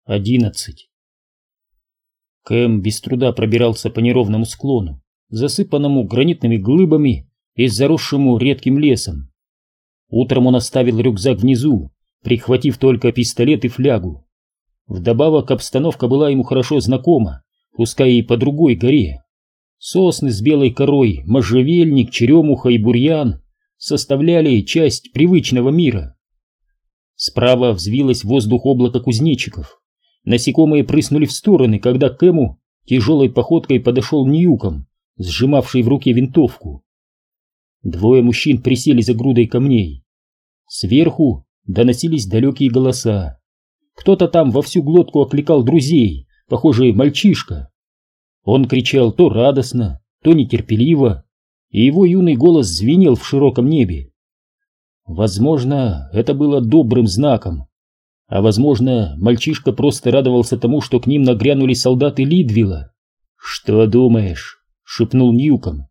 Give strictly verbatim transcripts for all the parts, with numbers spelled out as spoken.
одиннадцать. Кэм без труда пробирался по неровному склону, засыпанному гранитными глыбами и заросшему редким лесом. Утром он оставил рюкзак внизу, прихватив только пистолет и флягу. Вдобавок обстановка была ему хорошо знакома, пускай и по другой горе. Сосны с белой корой, можжевельник, черемуха и бурьян составляли часть привычного мира. Справа взвилось в воздух облако кузнечиков. Насекомые прыснули в стороны, когда к Кэму тяжелой походкой подошел Ньюком, сжимавший в руке винтовку. Двое мужчин присели за грудой камней. Сверху доносились далекие голоса. Кто-то там во всю глотку окликал друзей, похоже, мальчишка. Он кричал то радостно, то нетерпеливо, и его юный голос звенел в широком небе. Возможно, это было добрым знаком, а возможно, мальчишка просто радовался тому, что к ним нагрянули солдаты Лидвилла. «Что думаешь?» — шепнул Ньюком.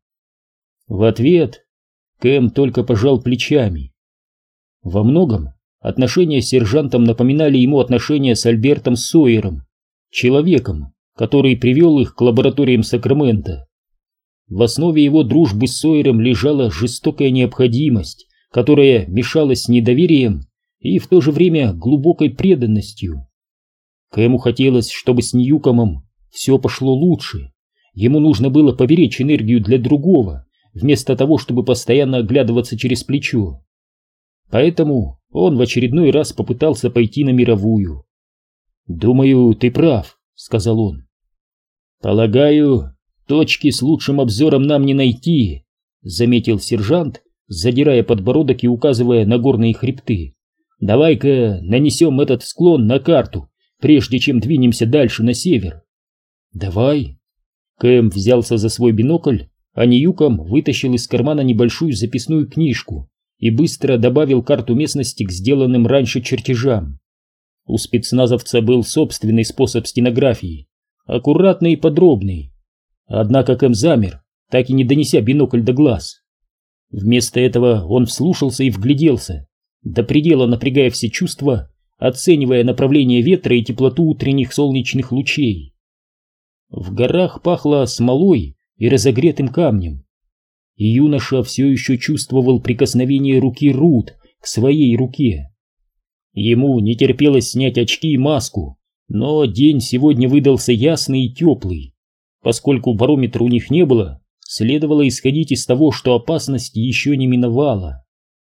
В ответ Кэм только пожал плечами. Во многом отношения с сержантом напоминали ему отношения с Альбертом Сойером, человеком, который привел их к лабораториям Сакрамента. В основе его дружбы с Сойером лежала жестокая необходимость, которая мешалась с недоверием и в то же время глубокой преданностью. Кэму хотелось, чтобы с Ньюкомом все пошло лучше. Ему нужно было поберечь энергию для другого, вместо того, чтобы постоянно оглядываться через плечо. Поэтому он в очередной раз попытался пойти на мировую. «Думаю, ты прав», — сказал он. «Полагаю, точки с лучшим обзором нам не найти», — заметил сержант, задирая подбородок и указывая на горные хребты. «Давай-ка нанесем этот склон на карту, прежде чем двинемся дальше на север». «Давай». Кэм взялся за свой бинокль, а Ньюком вытащил из кармана небольшую записную книжку и быстро добавил карту местности к сделанным раньше чертежам. У спецназовца был собственный способ стенографии, аккуратный и подробный. Однако Кэм замер, так и не донеся бинокль до глаз. Вместо этого он вслушался и вгляделся, до предела напрягая все чувства, оценивая направление ветра и теплоту утренних солнечных лучей. В горах пахло смолой и разогретым камнем, и юноша все еще чувствовал прикосновение руки Рут к своей руке. Ему не терпелось снять очки и маску, но день сегодня выдался ясный и теплый. Поскольку барометра у них не было, следовало исходить из того, что опасность еще не миновала.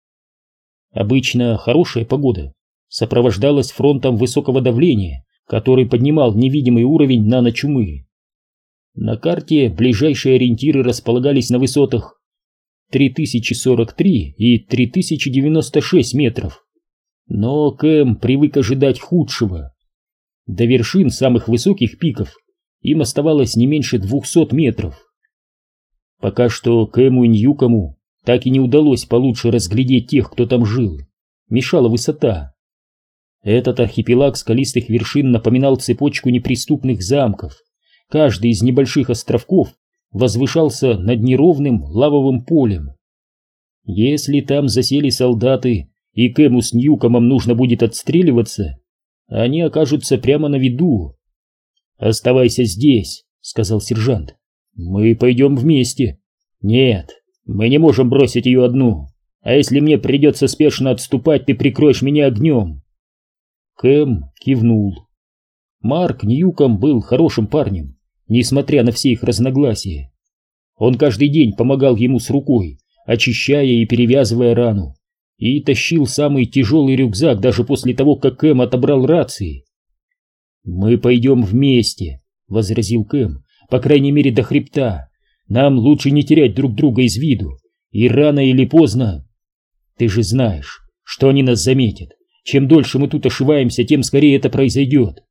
Обычно хорошая погода сопровождалась фронтом высокого давления, который поднимал невидимый уровень наночумы. На карте ближайшие ориентиры располагались на высотах три тысячи сорок три и три тысячи девяносто шесть метров. Но Кэм привык ожидать худшего. До вершин самых высоких пиков им оставалось не меньше двухсот метров. Пока что Кэму и Ньюкому так и не удалось получше разглядеть тех, кто там жил. Мешала высота. Этот архипелаг скалистых вершин напоминал цепочку неприступных замков. Каждый из небольших островков возвышался над неровным лавовым полем. Если там засели солдаты, и Кэму с Ньюкомом нужно будет отстреливаться, они окажутся прямо на виду. «Оставайся здесь», — сказал сержант. «Мы пойдем вместе». «Нет, мы не можем бросить ее одну. А если мне придется спешно отступать, ты прикроешь меня огнем». Кэм кивнул. Марк Ньюком был хорошим парнем, несмотря на все их разногласия. Он каждый день помогал ему с рукой, очищая и перевязывая рану, и тащил самый тяжелый рюкзак даже после того, как Кэм отобрал рации. «Мы пойдем вместе», — возразил Кэм, — «по крайней мере до хребта. Нам лучше не терять друг друга из виду, и рано или поздно... Ты же знаешь, что они нас заметят. Чем дольше мы тут ошиваемся, тем скорее это произойдет».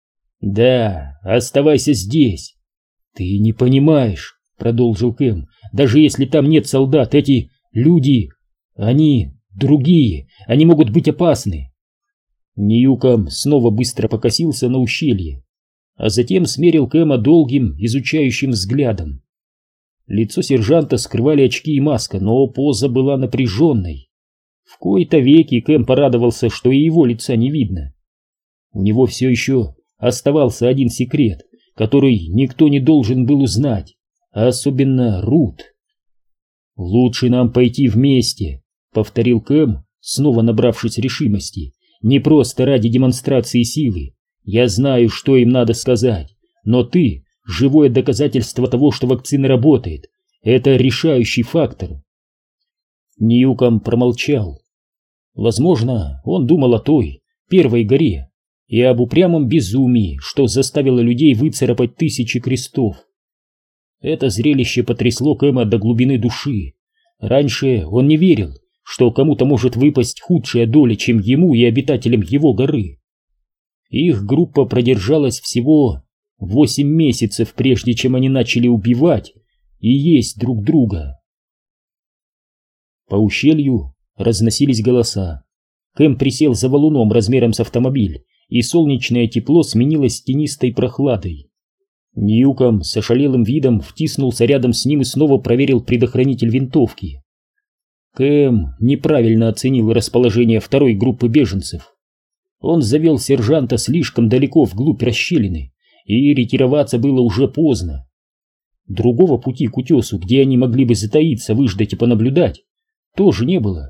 «Да, оставайся здесь». «Ты не понимаешь», — продолжил Кэм, — «даже если там нет солдат, эти люди, они другие, они могут быть опасны». Ньюком снова быстро покосился на ущелье, а затем смерил Кэма долгим, изучающим взглядом. Лицо сержанта скрывали очки и маска, но поза была напряженной. В кои-то веки Кэм порадовался, что и его лица не видно. У него все еще оставался один секрет, который никто не должен был узнать, а особенно Рут. «Лучше нам пойти вместе», — повторил Кэм, снова набравшись решимости, «не просто ради демонстрации силы. Я знаю, что им надо сказать, но ты — живое доказательство того, что вакцина работает. Это решающий фактор». Ньюком промолчал. Возможно, он думал о той, первой горе, и об упрямом безумии, что заставило людей выцарапать тысячи крестов. Это зрелище потрясло Кэма до глубины души. Раньше он не верил, что кому-то может выпасть худшая доля, чем ему и обитателям его горы. Их группа продержалась всего восемь месяцев, прежде чем они начали убивать и есть друг друга. По ущелью разносились голоса. Кэм присел за валуном размером с автомобиль, и солнечное тепло сменилось тенистой прохладой. Ньюком с ошалелым видом втиснулся рядом с ним и снова проверил предохранитель винтовки. Кэм неправильно оценил расположение второй группы беженцев. Он завел сержанта слишком далеко вглубь расщелины, и ретироваться было уже поздно. Другого пути к утесу, где они могли бы затаиться, выждать и понаблюдать, тоже не было.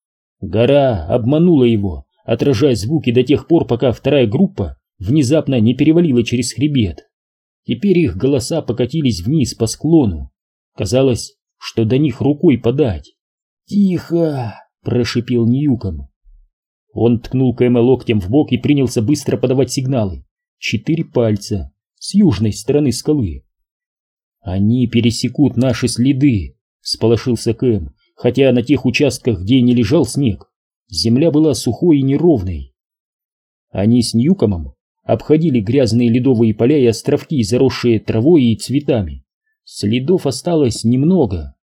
Гора обманула его, отражая звуки до тех пор, пока вторая группа внезапно не перевалила через хребет. Теперь их голоса покатились вниз по склону. Казалось, что до них рукой подать. «Тихо!» — прошипел Ньюком. Он ткнул Кэма локтем в бок и принялся быстро подавать сигналы. Четыре пальца с южной стороны скалы. «Они пересекут наши следы», — всполошился Кэм, хотя на тех участках, где не лежал снег, земля была сухой и неровной. Они с Ньюкомом обходили грязные ледовые поля и островки, заросшие травой и цветами. Следов осталось немного.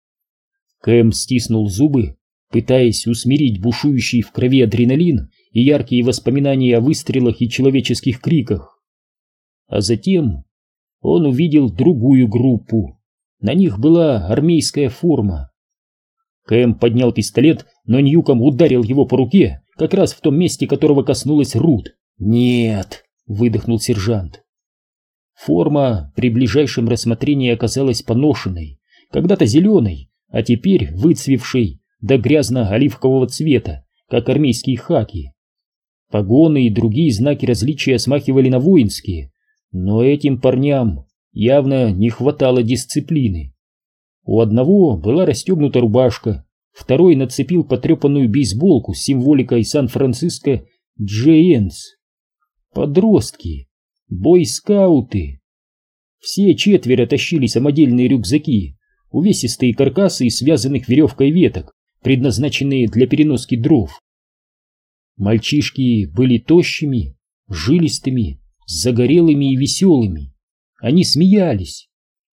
Кэм стиснул зубы, пытаясь усмирить бушующий в крови адреналин и яркие воспоминания о выстрелах и человеческих криках. А затем он увидел другую группу. На них была армейская форма. Кэм поднял пистолет, но Ньюком ударил его по руке, как раз в том месте, которого коснулась Рут. «Нет!» — выдохнул сержант. Форма при ближайшем рассмотрении оказалась поношенной, когда-то зеленой, а теперь выцвевшей до грязно-оливкового цвета, как армейские хаки. Погоны и другие знаки различия смахивали на воинские, но этим парням явно не хватало дисциплины. У одного была расстегнута рубашка, второй нацепил потрепанную бейсболку с символикой Сан-Франциско Джейнс. Подростки, бойскауты. Все четверо тащили самодельные рюкзаки, увесистые каркасы из связанных веревкой веток, предназначенные для переноски дров. Мальчишки были тощими, жилистыми, загорелыми и веселыми. Они смеялись.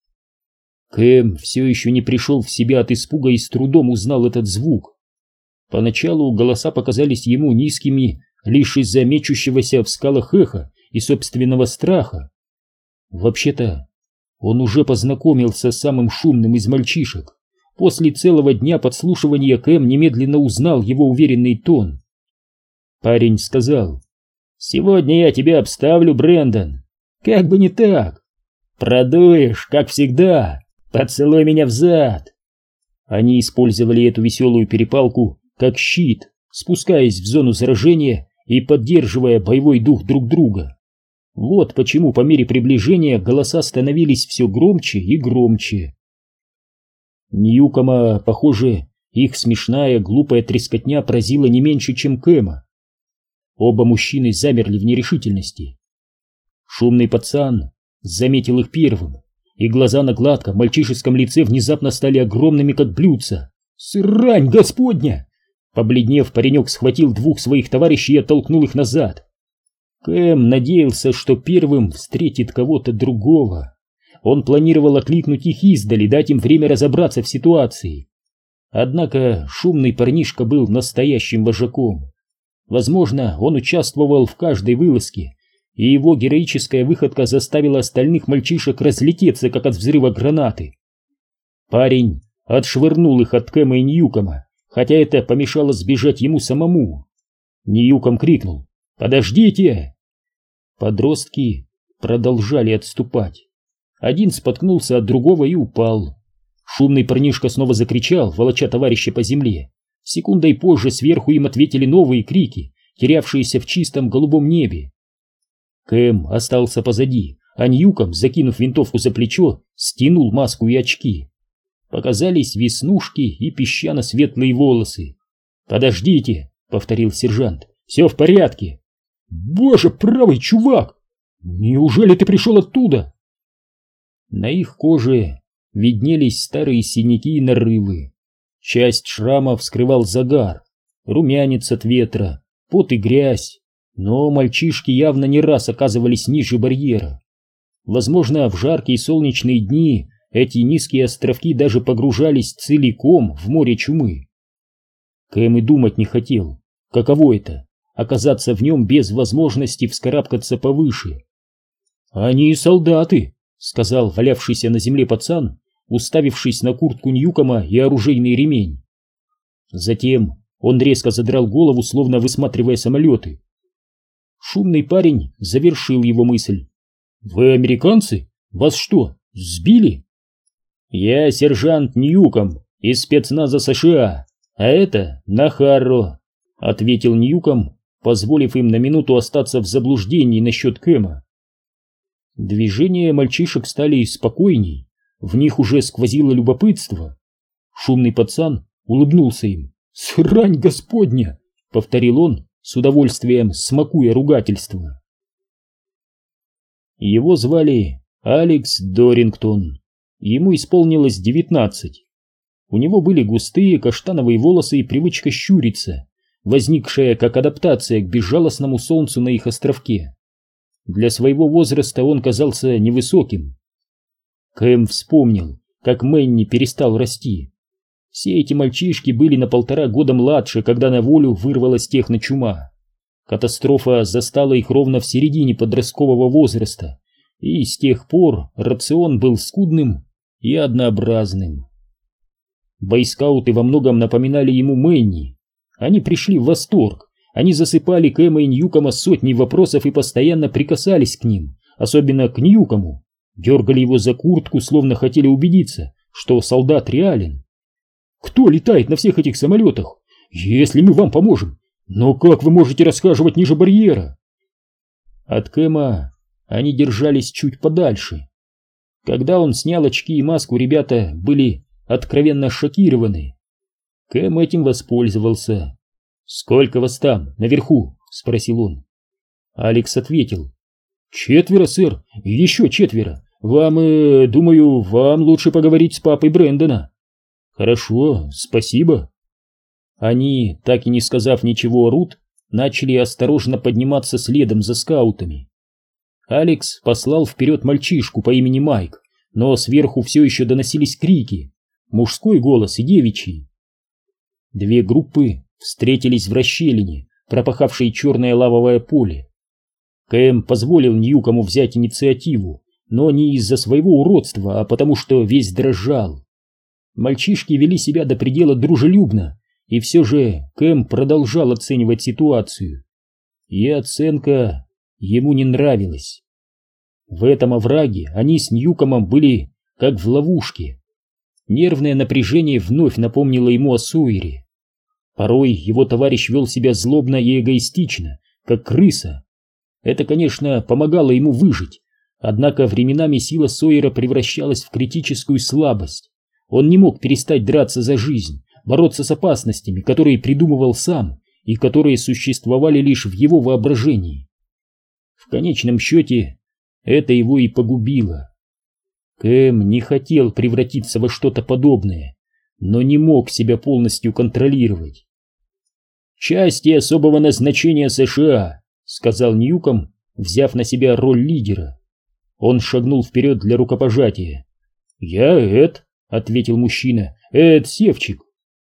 Кэм все еще не пришел в себя от испуга и с трудом узнал этот звук. Поначалу голоса показались ему низкими лишь из-за мечущегося в скалах эха и собственного страха. Вообще-то, он уже познакомился с самым шумным из мальчишек. После целого дня подслушивания Кэм немедленно узнал его уверенный тон. Парень сказал: «Сегодня я тебя обставлю, Брэндон. Как бы не так. Продуешь, как всегда. Поцелуй меня взад». Они использовали эту веселую перепалку как щит, спускаясь в зону заражения и поддерживая боевой дух друг друга. Вот почему по мере приближения голоса становились все громче и громче. Ньюкома, похоже, их смешная, глупая трескотня поразила не меньше, чем Кэма. Оба мужчины замерли в нерешительности. Шумный пацан заметил их первым, и глаза на гладком мальчишеском лице внезапно стали огромными, как блюдца. «Срань господня!» Побледнев, паренек схватил двух своих товарищей и оттолкнул их назад. Кэм надеялся, что первым встретит кого-то другого. Он планировал окликнуть их издали, дать им время разобраться в ситуации. Однако шумный парнишка был настоящим вожаком. Возможно, он участвовал в каждой вылазке, и его героическая выходка заставила остальных мальчишек разлететься, как от взрыва гранаты. Парень отшвырнул их от Кэма и Ньюкома, хотя это помешало сбежать ему самому. Ньюком крикнул: «Подождите!» Подростки продолжали отступать. Один споткнулся от другого и упал. Шумный парнишка снова закричал, волоча товарища по земле. Секундой позже сверху им ответили новые крики, терявшиеся в чистом голубом небе. Кэм остался позади, а Ньюком, закинув винтовку за плечо, стянул маску и очки. Показались веснушки и песчано-светлые волосы. «Подождите», — повторил сержант, — «все в порядке». «Боже правый, чувак! Неужели ты пришел оттуда?» На их коже виднелись старые синяки и нарывы. Часть шрамов скрывал загар, румянец от ветра, пот и грязь, но мальчишки явно не раз оказывались ниже барьера. Возможно, в жаркие солнечные дни эти низкие островки даже погружались целиком в море чумы. Кэм и думать не хотел, каково это — оказаться в нем без возможности вскарабкаться повыше. «Они солдаты», — сказал валявшийся на земле пацан, уставившись на куртку Ньюкома и оружейный ремень. Затем он резко задрал голову, словно высматривая самолеты. Шумный парень завершил его мысль. «Вы американцы? Вас что, сбили?» «Я сержант Ньюком из спецназа США, а это Нахарро», — ответил Ньюком, позволив им на минуту остаться в заблуждении насчет Кэма. Движения мальчишек стали спокойней, в них уже сквозило любопытство. Шумный пацан улыбнулся им. «Срань господня!» — повторил он, с удовольствием смакуя ругательство. Его звали Алекс Дорингтон. Ему исполнилось девятнадцать. У него были густые каштановые волосы и привычка щуриться, возникшая как адаптация к безжалостному солнцу на их островке. Для своего возраста он казался невысоким. Кэм вспомнил, как Мэнни перестал расти. Все эти мальчишки были на полтора года младше, когда на волю вырвалась техночума. Катастрофа застала их ровно в середине подросткового возраста, и с тех пор рацион был скудным и однообразным. Бойскауты во многом напоминали ему Мэнни. Они пришли в восторг, они засыпали Кэма и Ньюкома сотней вопросов и постоянно прикасались к ним, особенно к Ньюкому, дергали его за куртку, словно хотели убедиться, что солдат реален. «Кто летает на всех этих самолетах? Если мы вам поможем, но как вы можете расхаживать ниже барьера?» От Кэма они держались чуть подальше. Когда он снял очки и маску, ребята были откровенно шокированы. Кэм этим воспользовался. «Сколько вас там, наверху?» — спросил он. Алекс ответил. «Четверо, сэр, и еще четверо. Вам, э, думаю, вам лучше поговорить с папой Брэндона». «Хорошо, спасибо». Они, так и не сказав ничего Рут, начали осторожно подниматься следом за скаутами. Алекс послал вперед мальчишку по имени Майк, но сверху все еще доносились крики, мужской голос и девичий. Две группы встретились в расщелине, пропахавшей черное лавовое поле. Кэм позволил Ньюкому взять инициативу, но не из-за своего уродства, а потому что весь дрожал. Мальчишки вели себя до предела дружелюбно, и все же Кэм продолжал оценивать ситуацию. И оценка ему не нравилась. В этом овраге они с Ньюкомом были как в ловушке. Нервное напряжение вновь напомнило ему о Сойере. Порой его товарищ вел себя злобно и эгоистично, как крыса. Это, конечно, помогало ему выжить, однако временами сила Сойера превращалась в критическую слабость. Он не мог перестать драться за жизнь, бороться с опасностями, которые придумывал сам и которые существовали лишь в его воображении. В конечном счете, это его и погубило. Кэм не хотел превратиться во что-то подобное, но не мог себя полностью контролировать. «Части особого назначения США», — сказал Ньюком, взяв на себя роль лидера. Он шагнул вперед для рукопожатия. «Я Эд», — ответил мужчина, — «Эд Севчик».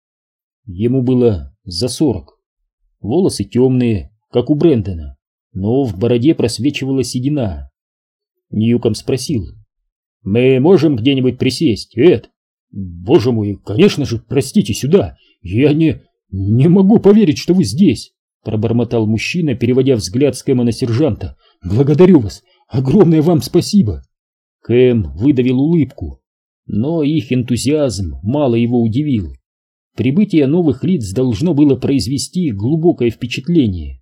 Ему было за сорок. Волосы темные, как у Брэндона, но в бороде просвечивала седина. Ньюком спросил: «Мы можем где-нибудь присесть, Эд?» «Боже мой, конечно же, простите, сюда! Я не... не могу поверить, что вы здесь!» — пробормотал мужчина, переводя взгляд с Кэма на сержанта. «Благодарю вас! Огромное вам спасибо!» Кэм выдавил улыбку, но их энтузиазм мало его удивил. Прибытие новых лиц должно было произвести глубокое впечатление.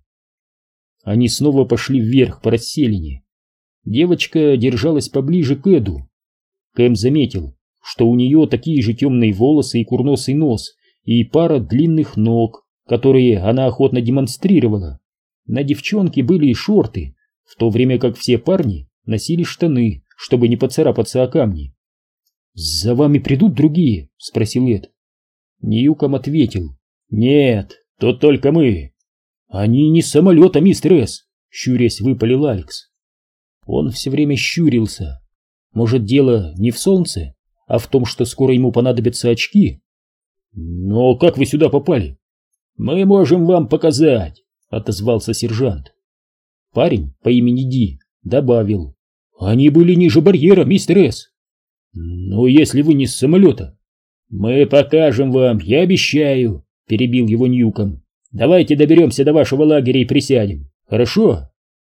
Они снова пошли вверх по расселине. Девочка держалась поближе к Эду. Кэм заметил, что у нее такие же темные волосы и курносый нос, и пара длинных ног, которые она охотно демонстрировала. На девчонке были и шорты, в то время как все парни носили штаны, чтобы не поцарапаться о камни. «За вами придут другие?» — спросил Эд. Ньюком ответил: «Нет, тут только мы». «Они не с самолета, мистер С», — щурясь выпалил Алекс. Он все время щурился. Может, дело не в солнце, а в том, что скоро ему понадобятся очки? «Но как вы сюда попали?» «Мы можем вам показать», — отозвался сержант. Парень по имени Ди добавил: «Они были ниже барьера, мистер С». «Но если вы не с самолета...» «Мы покажем вам, я обещаю», — перебил его Ньюком. «Давайте доберемся до вашего лагеря и присядем, хорошо?»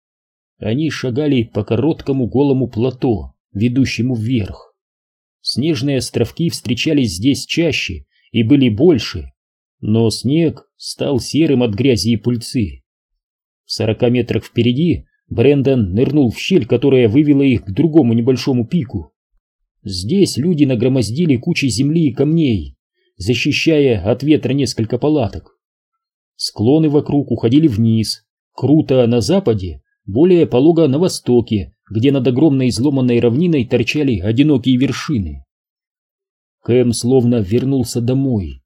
Они шагали по короткому голому плато, ведущему вверх. Снежные островки встречались здесь чаще и были больше, но снег стал серым от грязи и пыльцы. В сорока метрах впереди Брэндон нырнул в щель, которая вывела их к другому небольшому пику. Здесь люди нагромоздили кучи земли и камней, защищая от ветра несколько палаток. Склоны вокруг уходили вниз, круто на западе, более полого на востоке, где над огромной изломанной равниной торчали одинокие вершины. Кэм словно вернулся домой.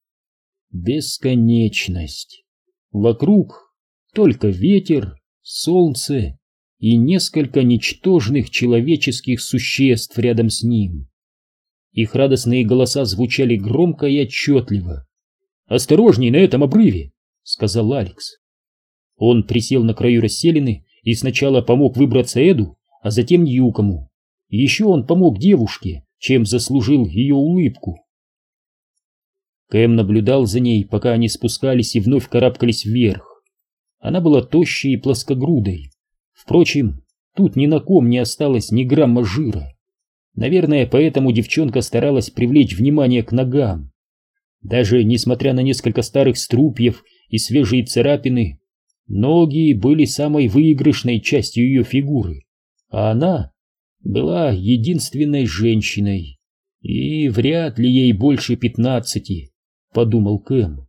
Бесконечность. Вокруг только ветер, солнце и несколько ничтожных человеческих существ рядом с ним. Их радостные голоса звучали громко и отчетливо. «Осторожней на этом обрыве!» — сказал Алекс. Он присел на краю расселины и сначала помог выбраться Эду, а затем Ньюкому. Еще он помог девушке, чем заслужил ее улыбку. Кэм наблюдал за ней, пока они спускались и вновь карабкались вверх. Она была тощей и плоскогрудой. Впрочем, тут ни на ком не осталось ни грамма жира. Наверное, поэтому девчонка старалась привлечь внимание к ногам. Даже несмотря на несколько старых струпьев и свежие царапины, ноги были самой выигрышной частью ее фигуры, а она была единственной женщиной, и вряд ли ей больше пятнадцати, подумал Кэм.